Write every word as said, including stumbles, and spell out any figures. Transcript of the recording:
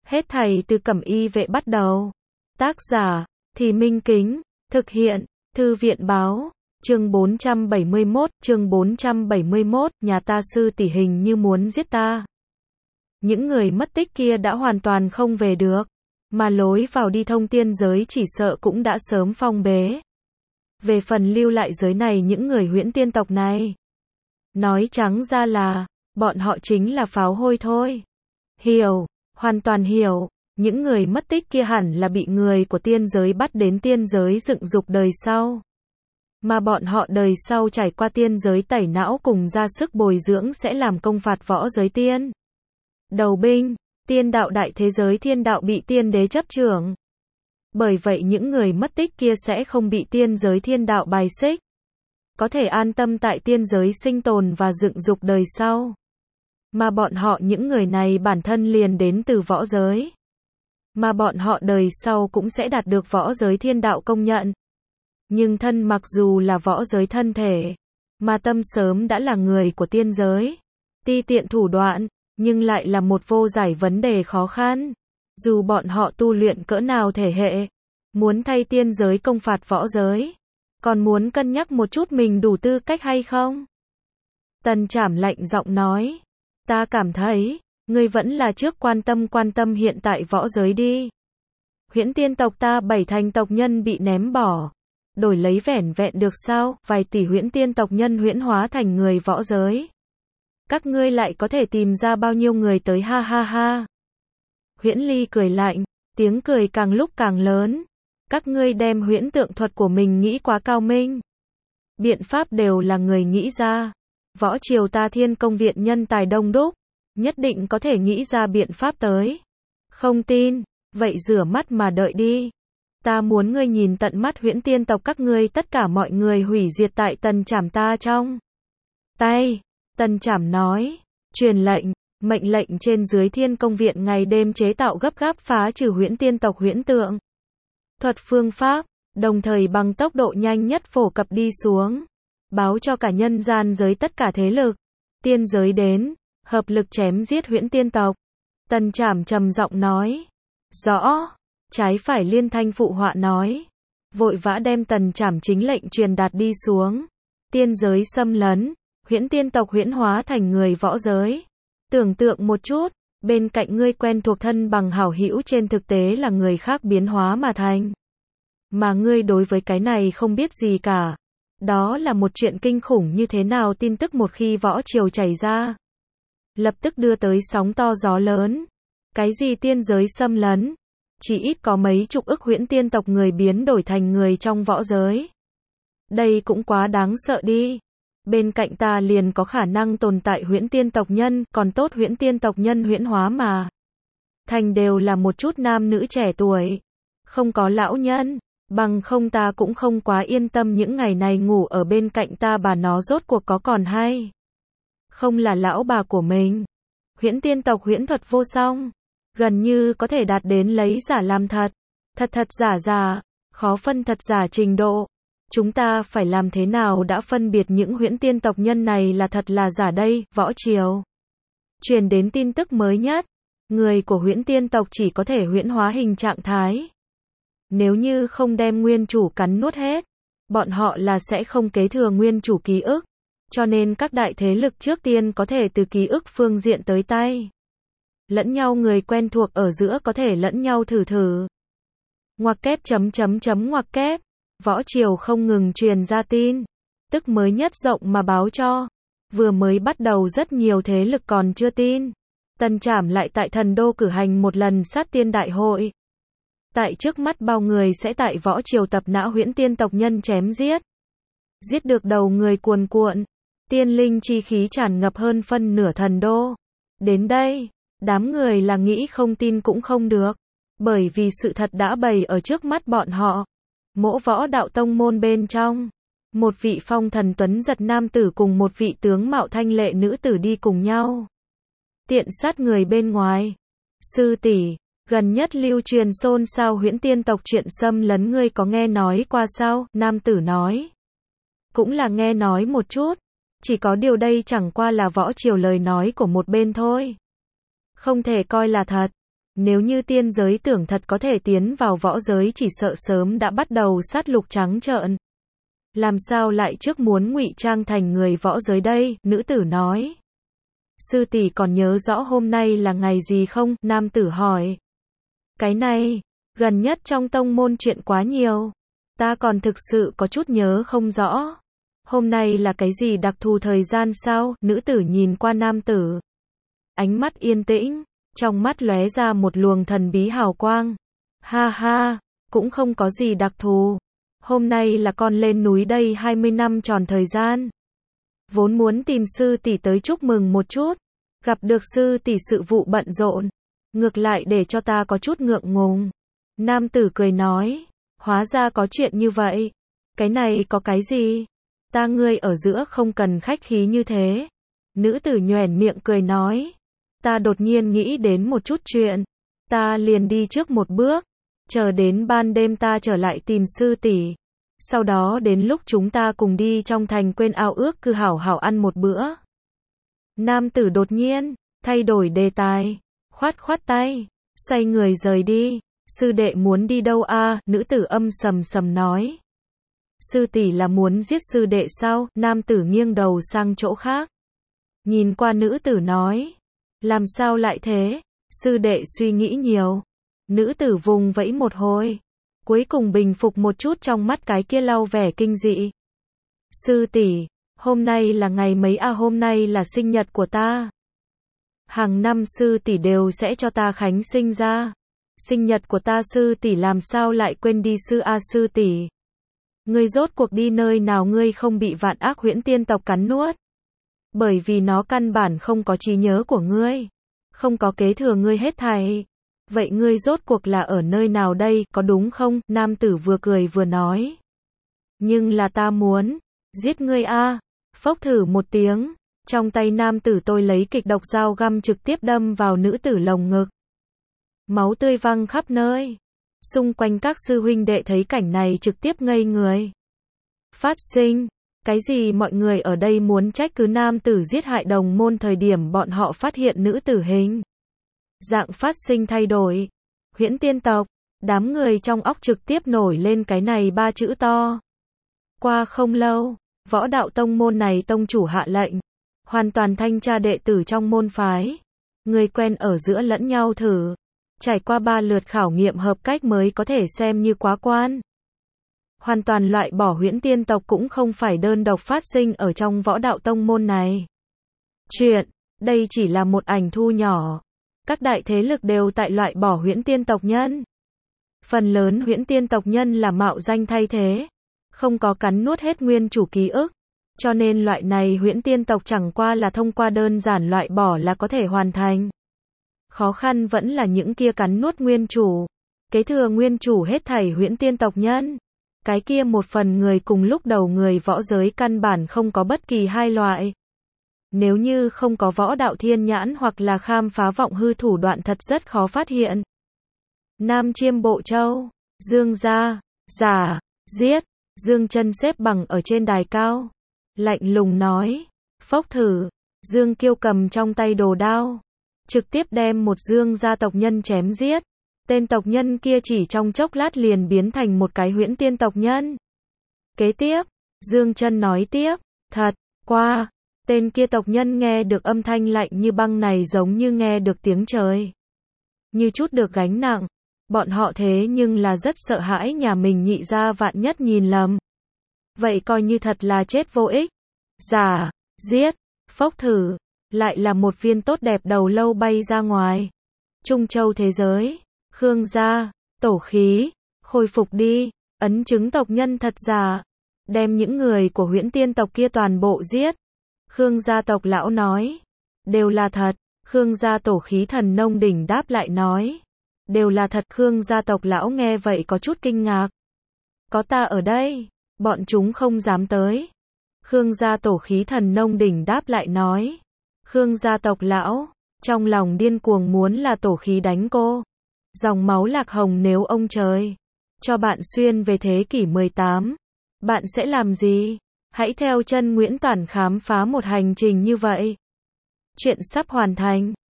Hết thảy từ Cẩm Y Vệ bắt đầu. Tác giả, Thì Minh Kính, thực hiện, Thư viện báo, chương bốn trăm bảy mươi mốt, chương bốn trăm bảy mươi mốt, nhà ta sư tỷ hình như muốn giết ta. Những người mất tích kia đã hoàn toàn không về được, mà lối vào đi thông tiên giới chỉ sợ cũng đã sớm phong bế. Về phần lưu lại giới này những người Huyễn Tiên tộc này, nói trắng ra là, bọn họ chính là pháo hôi thôi. Hiểu, hoàn toàn hiểu, những người mất tích kia hẳn là bị người của tiên giới bắt đến tiên giới dựng dục đời sau. Mà bọn họ đời sau trải qua tiên giới tẩy não cùng ra sức bồi dưỡng sẽ làm công phạt võ giới tiên. Đầu binh, tiên đạo đại thế giới thiên đạo bị tiên đế chấp trưởng. Bởi vậy những người mất tích kia sẽ không bị tiên giới thiên đạo bài xích. Có thể an tâm tại tiên giới sinh tồn và dựng dục đời sau. Mà bọn họ những người này bản thân liền đến từ võ giới. Mà bọn họ đời sau cũng sẽ đạt được võ giới thiên đạo công nhận. Nhưng thân mặc dù là võ giới thân thể, mà tâm sớm đã là người của tiên giới. Ti tiện thủ đoạn, nhưng lại là một vô giải vấn đề khó khăn. Dù bọn họ tu luyện cỡ nào thể hệ, muốn thay tiên giới công phạt võ giới, còn muốn cân nhắc một chút mình đủ tư cách hay không? Tần Trảm lạnh giọng nói, ta cảm thấy, ngươi vẫn là trước quan tâm quan tâm hiện tại võ giới đi. Huyễn Tiên tộc ta bảy thành tộc nhân bị ném bỏ, đổi lấy vẻn vẹn được sao, vài tỷ Huyễn Tiên tộc nhân huyễn hóa thành người võ giới. Các ngươi lại có thể tìm ra bao nhiêu người tới ha ha ha. Huyễn Ly cười lạnh, tiếng cười càng lúc càng lớn. Các ngươi đem huyễn tượng thuật của mình nghĩ quá cao minh. Biện pháp đều là người nghĩ ra. Võ triều ta Thiên Công viện nhân tài đông đúc, nhất định có thể nghĩ ra biện pháp tới. Không tin, vậy rửa mắt mà đợi đi. Ta muốn ngươi nhìn tận mắt Huyễn Tiên tộc các ngươi tất cả mọi người hủy diệt tại Tần Trảm ta trong tay. Tần Trảm nói, truyền lệnh, mệnh lệnh trên dưới Thiên Công viện ngày đêm chế tạo gấp gáp phá trừ Huyễn Tiên tộc huyễn tượng thuật phương pháp, đồng thời bằng tốc độ nhanh nhất phổ cập đi xuống, báo cho cả nhân gian giới tất cả thế lực, tiên giới đến, hợp lực chém giết Huyễn Tiên tộc. Tần Trảm trầm giọng nói, rõ, trái phải liên thanh phụ họa nói, vội vã đem Tần Trảm chính lệnh truyền đạt đi xuống. Tiên giới xâm lấn, Huyễn Tiên tộc huyễn hóa thành người võ giới. Tưởng tượng một chút, bên cạnh ngươi quen thuộc thân bằng hảo hữu trên thực tế là người khác biến hóa mà thành. Mà ngươi đối với cái này không biết gì cả. Đó là một chuyện kinh khủng như thế nào tin tức một khi võ triều chảy ra. Lập tức đưa tới sóng to gió lớn. Cái gì tiên giới xâm lấn? Chỉ ít có mấy chục ức Huyễn Tiên tộc người biến đổi thành người trong võ giới. Đây cũng quá đáng sợ đi. Bên cạnh ta liền có khả năng tồn tại Huyễn Tiên tộc nhân, còn tốt Huyễn Tiên tộc nhân huyễn hóa mà. Thành đều là một chút nam nữ trẻ tuổi. Không có lão nhân, bằng không ta cũng không quá yên tâm những ngày này ngủ ở bên cạnh ta bà nó rốt cuộc có còn hay. Không là lão bà của mình. Huyễn Tiên tộc huyễn thuật vô song. Gần như có thể đạt đến lấy giả làm thật. Thật thật giả giả, khó phân thật giả trình độ. Chúng ta phải làm thế nào đã phân biệt những Huyễn Tiên tộc nhân này là thật là giả đây, võ triều. Truyền đến tin tức mới nhất, người của Huyễn Tiên tộc chỉ có thể huyễn hóa hình trạng thái. Nếu như không đem nguyên chủ cắn nuốt hết, bọn họ là sẽ không kế thừa nguyên chủ ký ức. Cho nên các đại thế lực trước tiên có thể từ ký ức phương diện tới tay. Lẫn nhau người quen thuộc ở giữa có thể lẫn nhau thử thử. Ngoặc kép chấm chấm chấm ngoặc kép. Võ triều không ngừng truyền ra tin, tức mới nhất rộng mà báo cho. Vừa mới bắt đầu rất nhiều thế lực còn chưa tin. Tần Trảm lại tại thần đô cử hành một lần sát tiên đại hội. Tại trước mắt bao người sẽ tại võ triều tập não Huyễn Tiên tộc nhân chém giết. Giết được đầu người cuồn cuộn. Tiên linh chi khí tràn ngập hơn phân nửa thần đô. Đến đây, đám người là nghĩ không tin cũng không được. Bởi vì sự thật đã bày ở trước mắt bọn họ. Mỗ Võ đạo tông môn bên trong, một vị phong thần tuấn giật nam tử cùng một vị tướng mạo thanh lệ nữ tử đi cùng nhau. Tiện sát người bên ngoài. Sư tỷ, gần nhất lưu truyền xôn xao Huyễn Tiên tộc chuyện xâm lấn ngươi có nghe nói qua sao? Nam tử nói. Cũng là nghe nói một chút. Chỉ có điều đây chẳng qua là võ triều lời nói của một bên thôi. Không thể coi là thật. Nếu như tiên giới tưởng thật có thể tiến vào võ giới chỉ sợ sớm đã bắt đầu sát lục trắng trợn. Làm sao lại trước muốn ngụy trang thành người võ giới đây, nữ tử nói. Sư tỷ còn nhớ rõ hôm nay là ngày gì không, nam tử hỏi. Cái này, gần nhất trong tông môn chuyện quá nhiều. Ta còn thực sự có chút nhớ không rõ. Hôm nay là cái gì đặc thù thời gian sao, nữ tử nhìn qua nam tử. Ánh mắt yên tĩnh, trong mắt lóe ra một luồng thần bí hào quang. Ha ha, cũng không có gì đặc thù. Hôm nay là con lên núi đây hai mươi năm tròn thời gian. Vốn muốn tìm sư tỷ tới chúc mừng một chút. Gặp được sư tỷ sự vụ bận rộn. Ngược lại để cho ta có chút ngượng ngùng. Nam tử cười nói. Hóa ra có chuyện như vậy. Cái này có cái gì? Ta ngươi ở giữa không cần khách khí như thế. Nữ tử nhoẻn miệng cười nói. Ta đột nhiên nghĩ đến một chút chuyện. Ta liền đi trước một bước. Chờ đến ban đêm ta trở lại tìm sư tỷ. Sau đó đến lúc chúng ta cùng đi trong thành quên ao ước cứ hảo hảo ăn một bữa. Nam tử đột nhiên, thay đổi đề tài. Khoát khoát tay, xoay người rời đi. Sư đệ muốn đi đâu a? Nữ tử âm sầm sầm nói. Sư tỷ là muốn giết sư đệ sao? Nam tử nghiêng đầu sang chỗ khác. Nhìn qua nữ tử nói. Làm sao lại thế? Sư đệ suy nghĩ nhiều. Nữ tử vùng vẫy một hồi. Cuối cùng bình phục một chút trong mắt cái kia lau vẻ kinh dị. Sư tỷ, hôm nay là ngày mấy a? Hôm nay là sinh nhật của ta. Hàng năm sư tỷ đều sẽ cho ta khánh sinh ra. Sinh nhật của ta sư tỷ làm sao lại quên đi sư a? Sư tỷ. Ngươi rốt cuộc đi nơi nào ngươi không bị vạn ác huyễn tiên tộc cắn nuốt? Bởi vì nó căn bản không có trí nhớ của ngươi. Không có kế thừa ngươi hết thảy. Vậy ngươi rốt cuộc là ở nơi nào đây, có đúng không? Nam tử vừa cười vừa nói. Nhưng là ta muốn giết ngươi a. Phốc thử một tiếng. Trong tay nam tử tôi lấy kịch độc dao găm trực tiếp đâm vào nữ tử lồng ngực. Máu tươi văng khắp nơi. Xung quanh các sư huynh đệ thấy cảnh này trực tiếp ngây người. Phát sinh. Cái gì mọi người ở đây muốn trách cứ nam tử giết hại đồng môn thời điểm bọn họ phát hiện nữ tử hình. Dạng phát sinh thay đổi. Huyễn tiên tộc. Đám người trong óc trực tiếp nổi lên cái này ba chữ to. Qua không lâu, võ đạo tông môn này tông chủ hạ lệnh. Hoàn toàn thanh tra đệ tử trong môn phái. Người quen ở giữa lẫn nhau thử. Trải qua ba lượt khảo nghiệm hợp cách mới có thể xem như quá quan. Hoàn toàn loại bỏ huyễn tiên tộc cũng không phải đơn độc phát sinh ở trong võ đạo tông môn này. Chuyện, đây chỉ là một ảnh thu nhỏ. Các đại thế lực đều tại loại bỏ huyễn tiên tộc nhân. Phần lớn huyễn tiên tộc nhân là mạo danh thay thế. Không có cắn nuốt hết nguyên chủ ký ức. Cho nên loại này huyễn tiên tộc chẳng qua là thông qua đơn giản loại bỏ là có thể hoàn thành. Khó khăn vẫn là những kia cắn nuốt nguyên chủ. Kế thừa nguyên chủ hết thảy huyễn tiên tộc nhân. Cái kia một phần người cùng lúc đầu người võ giới căn bản không có bất kỳ hai loại. Nếu như không có võ đạo thiên nhãn hoặc là khám phá vọng hư thủ đoạn thật rất khó phát hiện. Nam Chiêm Bộ Châu, Dương gia, giả, giết, Dương Chân xếp bằng ở trên đài cao. Lạnh lùng nói, phốc thử, Dương Kiêu cầm trong tay đồ đao. Trực tiếp đem một Dương gia tộc nhân chém giết. Tên tộc nhân kia chỉ trong chốc lát liền biến thành một cái huyễn tiên tộc nhân. Kế tiếp, Dương Chân nói tiếp, thật, qua, tên kia tộc nhân nghe được âm thanh lạnh như băng này giống như nghe được tiếng trời. Như chút được gánh nặng, bọn họ thế nhưng là rất sợ hãi nhà mình nhị gia vạn nhất nhìn lầm. Vậy coi như thật là chết vô ích. Giả, giết, phốc thử, lại là một viên tốt đẹp đầu lâu bay ra ngoài. Trung Châu thế giới. Khương gia, tổ khí, khôi phục đi, ấn chứng tộc nhân thật giả, đem những người của huyễn tiên tộc kia toàn bộ giết. Khương gia tộc lão nói, đều là thật. Khương gia tổ khí thần nông đỉnh đáp lại nói, đều là thật. Khương gia tộc lão nghe vậy có chút kinh ngạc. Có ta ở đây, bọn chúng không dám tới. Khương gia tổ khí thần nông đỉnh đáp lại nói, Khương gia tộc lão, trong lòng điên cuồng muốn là tổ khí đánh cô. Dòng máu lạc hồng nếu ông trời cho bạn xuyên về thế kỷ mười tám, bạn sẽ làm gì? Hãy theo chân Nguyễn Toản khám phá một hành trình như vậy. Chuyện sắp hoàn thành.